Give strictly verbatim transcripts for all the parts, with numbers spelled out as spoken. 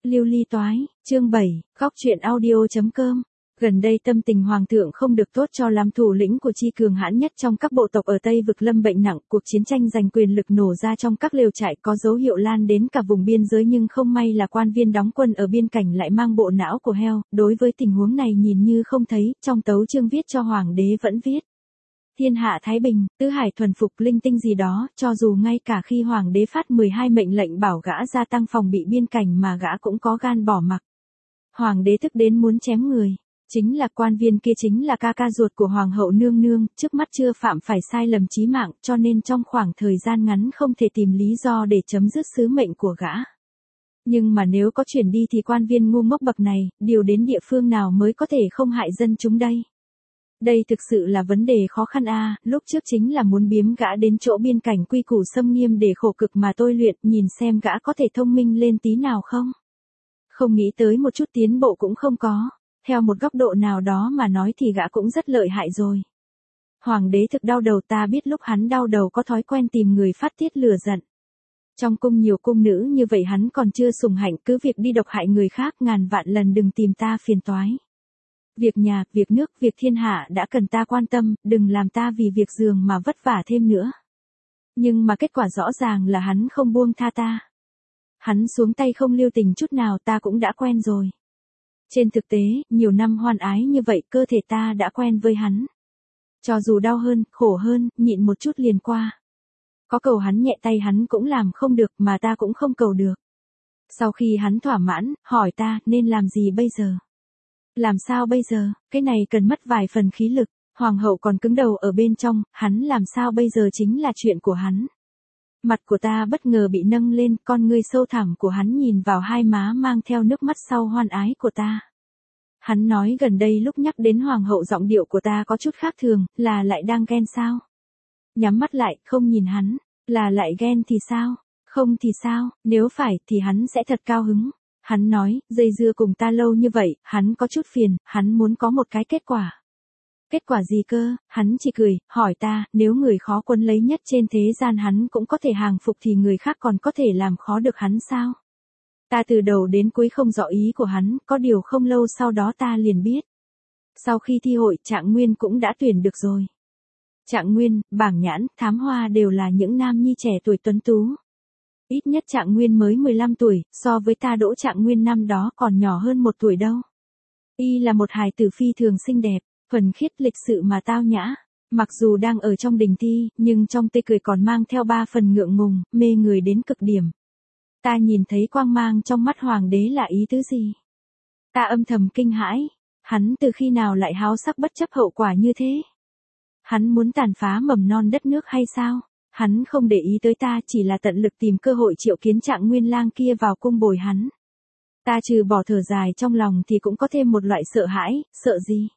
Lưu ly toái, chương bảy, góc truyện audio.com. Gần đây tâm tình hoàng thượng không được tốt cho lắm, thủ lĩnh của chi cường hãn nhất trong các bộ tộc ở Tây Vực lâm bệnh nặng, cuộc chiến tranh giành quyền lực nổ ra trong các lều trại có dấu hiệu lan đến cả vùng biên giới, nhưng không may là quan viên đóng quân ở biên cảnh lại mang bộ não của heo. Đối với tình huống này nhìn như không thấy, trong tấu chương viết cho hoàng đế vẫn viết. Thiên hạ thái bình, tứ hải thuần phục linh tinh gì đó, cho dù ngay cả khi hoàng đế phát mười hai mệnh lệnh bảo gã gia tăng phòng bị biên cảnh mà gã cũng có gan bỏ mặc. Hoàng đế tức đến muốn chém người. Chính là quan viên kia chính là ca ca ruột của hoàng hậu nương nương, trước mắt chưa phạm phải sai lầm chí mạng, cho nên trong khoảng thời gian ngắn không thể tìm lý do để chấm dứt sứ mệnh của gã. Nhưng mà nếu có chuyển đi thì quan viên ngu ngốc bậc này, điều đến địa phương nào mới có thể không hại dân chúng đây? Đây thực sự là vấn đề khó khăn a. À, lúc trước chính là muốn biếm gã đến chỗ biên cảnh quy củ xâm nghiêm để khổ cực mà tôi luyện, nhìn xem gã có thể thông minh lên tí nào không? Không nghĩ tới một chút tiến bộ cũng không có. Theo một góc độ nào đó mà nói thì gã cũng rất lợi hại rồi. Hoàng đế thực đau đầu, ta biết lúc hắn đau đầu có thói quen tìm người phát tiết lửa giận. Trong cung nhiều cung nữ như vậy hắn còn chưa sủng hạnh, cứ việc đi độc hại người khác ngàn vạn lần đừng tìm ta phiền toái. Việc nhà, việc nước, việc thiên hạ đã cần ta quan tâm, đừng làm ta vì việc giường mà vất vả thêm nữa. Nhưng mà kết quả rõ ràng là hắn không buông tha ta. Hắn xuống tay không lưu tình chút nào, ta cũng đã quen rồi. Trên thực tế, nhiều năm hoan ái như vậy, cơ thể ta đã quen với hắn. Cho dù đau hơn, khổ hơn, nhịn một chút liền qua. Có cầu hắn nhẹ tay hắn cũng làm không được, mà ta cũng không cầu được. Sau khi hắn thỏa mãn, hỏi ta, nên làm gì bây giờ? Làm sao bây giờ, cái này cần mất vài phần khí lực, hoàng hậu còn cứng đầu ở bên trong, hắn làm sao bây giờ chính là chuyện của hắn. Mặt của ta bất ngờ bị nâng lên, con ngươi sâu thẳm của hắn nhìn vào hai má mang theo nước mắt sau hoan ái của ta. Hắn nói gần đây lúc nhắc đến hoàng hậu giọng điệu của ta có chút khác thường, là lại đang ghen sao? Nhắm mắt lại, không nhìn hắn, là lại ghen thì sao? Không thì sao, nếu phải thì hắn sẽ thật cao hứng. Hắn nói, dây dưa cùng ta lâu như vậy, hắn có chút phiền, hắn muốn có một cái kết quả. Kết quả gì cơ? Hắn chỉ cười, hỏi ta, nếu người khó quấn lấy nhất trên thế gian hắn cũng có thể hàng phục thì người khác còn có thể làm khó được hắn sao? Ta từ đầu đến cuối không rõ ý của hắn, có điều không lâu sau đó ta liền biết. Sau khi thi hội, Trạng Nguyên cũng đã tuyển được rồi. Trạng Nguyên, Bảng Nhãn, Thám Hoa đều là những nam nhi trẻ tuổi tuấn tú. Ít nhất Trạng Nguyên mới mười lăm tuổi, so với ta Đỗ Trạng Nguyên năm đó còn nhỏ hơn một tuổi đâu. Y là một hài tử phi thường xinh đẹp, thuần khiết lịch sự mà tao nhã. Mặc dù đang ở trong đình thi, nhưng trong tê cười còn mang theo ba phần ngượng ngùng, mê người đến cực điểm. Ta nhìn thấy quang mang trong mắt hoàng đế là ý tứ gì? Ta âm thầm kinh hãi, hắn từ khi nào lại háo sắc bất chấp hậu quả như thế? Hắn muốn tàn phá mầm non đất nước hay sao? Hắn không để ý tới ta, chỉ là tận lực tìm cơ hội triệu kiến Trạng Nguyên lang kia vào cung bồi hắn. Ta trừ bỏ thở dài trong lòng thì cũng có thêm một loại sợ hãi, sợ gì?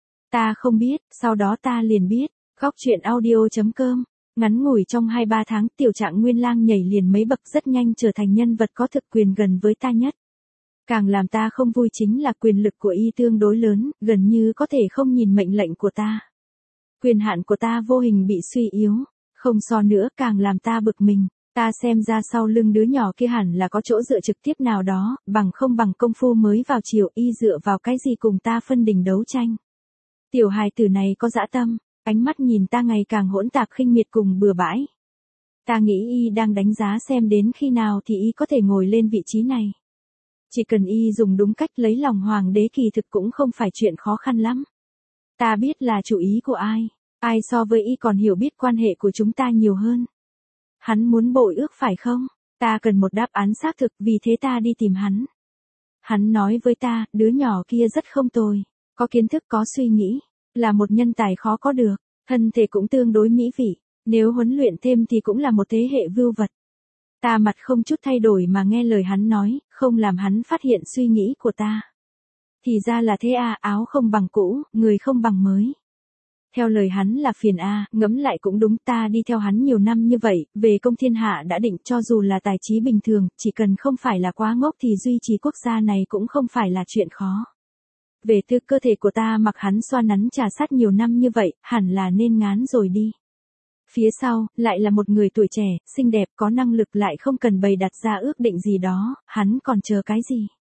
Ta không biết, sau đó ta liền biết. Góc truyện audio.com. Ngắn ngủi trong hai ba tháng, tiểu Trạng Nguyên lang nhảy liền mấy bậc, rất nhanh trở thành nhân vật có thực quyền gần với ta nhất. Càng làm ta không vui chính là quyền lực của y tương đối lớn, gần như có thể không nhìn mệnh lệnh của ta. Quyền hạn của ta vô hình bị suy yếu, không so nữa, càng làm ta bực mình. Ta xem ra sau lưng đứa nhỏ kia hẳn là có chỗ dựa trực tiếp nào đó, bằng không bằng công phu mới vào chiều, y dựa vào cái gì cùng ta phân đình đấu tranh. Tiểu hài tử này có dã tâm, ánh mắt nhìn ta ngày càng hỗn tạp khinh miệt cùng bừa bãi. Ta nghĩ y đang đánh giá xem đến khi nào thì y có thể ngồi lên vị trí này. Chỉ cần y dùng đúng cách lấy lòng hoàng đế kỳ thực cũng không phải chuyện khó khăn lắm. Ta biết là chủ ý của ai, ai so với y còn hiểu biết quan hệ của chúng ta nhiều hơn. Hắn muốn bội ước phải không? Ta cần một đáp án xác thực, vì thế ta đi tìm hắn. Hắn nói với ta, đứa nhỏ kia rất không tồi, có kiến thức có suy nghĩ, là một nhân tài khó có được, thân thể cũng tương đối mỹ vị, nếu huấn luyện thêm thì cũng là một thế hệ vưu vật. Ta mặt không chút thay đổi mà nghe lời hắn nói, không làm hắn phát hiện suy nghĩ của ta. Thì ra là thế à, áo không bằng cũ, người không bằng mới. Theo lời hắn là phiền a, à, ngẫm lại cũng đúng, ta đi theo hắn nhiều năm như vậy, về công thiên hạ đã định, cho dù là tài trí bình thường, chỉ cần không phải là quá ngốc thì duy trì quốc gia này cũng không phải là chuyện khó. Về tư cơ thể của ta mặc hắn xoa nắn trà sát nhiều năm như vậy, hẳn là nên ngán rồi đi. Phía sau, lại là một người tuổi trẻ, xinh đẹp, có năng lực lại không cần bày đặt ra ước định gì đó, hắn còn chờ cái gì?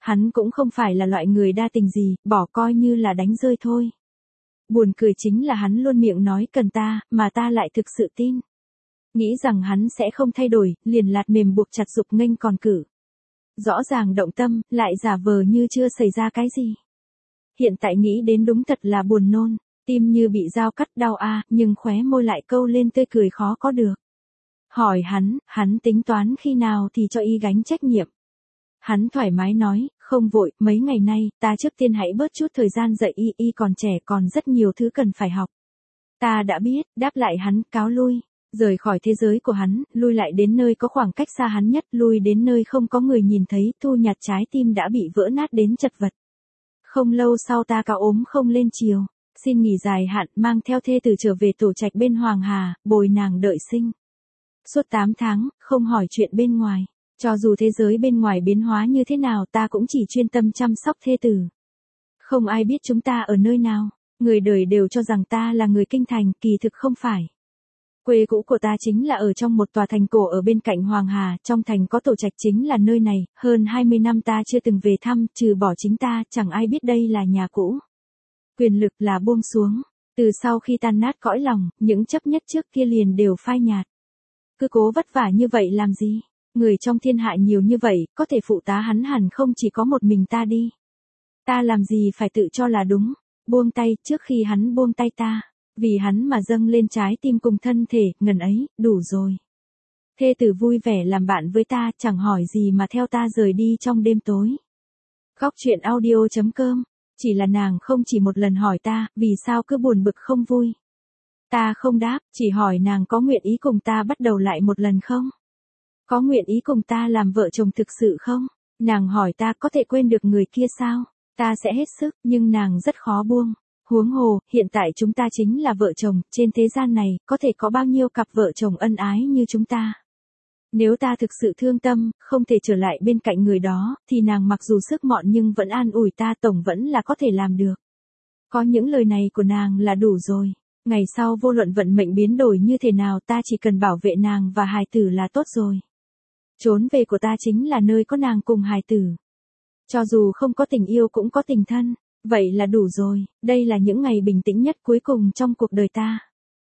Hắn cũng không phải là loại người đa tình gì, bỏ coi như là đánh rơi thôi. Buồn cười chính là hắn luôn miệng nói cần ta, mà ta lại thực sự tin. Nghĩ rằng hắn sẽ không thay đổi, liền lạt mềm buộc chặt dục nghênh còn cử. Rõ ràng động tâm, lại giả vờ như chưa xảy ra cái gì. Hiện tại nghĩ đến đúng thật là buồn nôn, tim như bị dao cắt đau a, nhưng khóe môi lại câu lên tươi cười khó có được. Hỏi hắn, hắn tính toán khi nào thì cho y gánh trách nhiệm. Hắn thoải mái nói, không vội, mấy ngày nay, ta trước tiên hãy bớt chút thời gian dạy y, y còn trẻ còn rất nhiều thứ cần phải học. Ta đã biết, đáp lại hắn, cáo lui, rời khỏi thế giới của hắn, lui lại đến nơi có khoảng cách xa hắn nhất, lui đến nơi không có người nhìn thấy, thu nhặt trái tim đã bị vỡ nát đến chật vật. Không lâu sau ta cao ốm không lên chiều, xin nghỉ dài hạn, mang theo thê tử trở về tổ trạch bên Hoàng Hà, bồi nàng đợi sinh. Suốt tám tháng, không hỏi chuyện bên ngoài. Cho dù thế giới bên ngoài biến hóa như thế nào ta cũng chỉ chuyên tâm chăm sóc thê tử. Không ai biết chúng ta ở nơi nào, người đời đều cho rằng ta là người kinh thành, kỳ thực không phải. Quê cũ của ta chính là ở trong một tòa thành cổ ở bên cạnh Hoàng Hà, trong thành có tổ trạch chính là nơi này, hơn hai mươi năm ta chưa từng về thăm, trừ bỏ chính ta, chẳng ai biết đây là nhà cũ. Quyền lực là buông xuống, từ sau khi tan nát cõi lòng, những chấp nhất trước kia liền đều phai nhạt. Cứ cố vất vả như vậy làm gì? Người trong thiên hạ nhiều như vậy, có thể phụ tá hắn hẳn không chỉ có một mình ta đi. Ta làm gì phải tự cho là đúng, buông tay trước khi hắn buông tay ta, vì hắn mà dâng lên trái tim cùng thân thể, ngần ấy, đủ rồi. Thê tử vui vẻ làm bạn với ta, chẳng hỏi gì mà theo ta rời đi trong đêm tối. Góc truyện audio chấm com, chỉ là nàng không chỉ một lần hỏi ta, vì sao cứ buồn bực không vui. Ta không đáp, chỉ hỏi nàng có nguyện ý cùng ta bắt đầu lại một lần không? Có nguyện ý cùng ta làm vợ chồng thực sự không? Nàng hỏi ta có thể quên được người kia sao? Ta sẽ hết sức, nhưng nàng rất khó buông. Huống hồ, hiện tại chúng ta chính là vợ chồng, trên thế gian này, có thể có bao nhiêu cặp vợ chồng ân ái như chúng ta. Nếu ta thực sự thương tâm, không thể trở lại bên cạnh người đó, thì nàng mặc dù sức mọn nhưng vẫn an ủi ta, tổng vẫn là có thể làm được. Có những lời này của nàng là đủ rồi. Ngày sau vô luận vận mệnh biến đổi như thế nào ta chỉ cần bảo vệ nàng và hài tử là tốt rồi. Trốn về của ta chính là nơi có nàng cùng hài tử. Cho dù không có tình yêu cũng có tình thân, vậy là đủ rồi, đây là những ngày bình tĩnh nhất cuối cùng trong cuộc đời ta.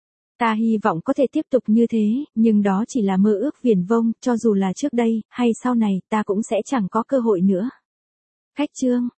Ta hy vọng có thể tiếp tục như thế, nhưng đó chỉ là mơ ước viển vông, cho dù là trước đây, hay sau này, ta cũng sẽ chẳng có cơ hội nữa. Khách chương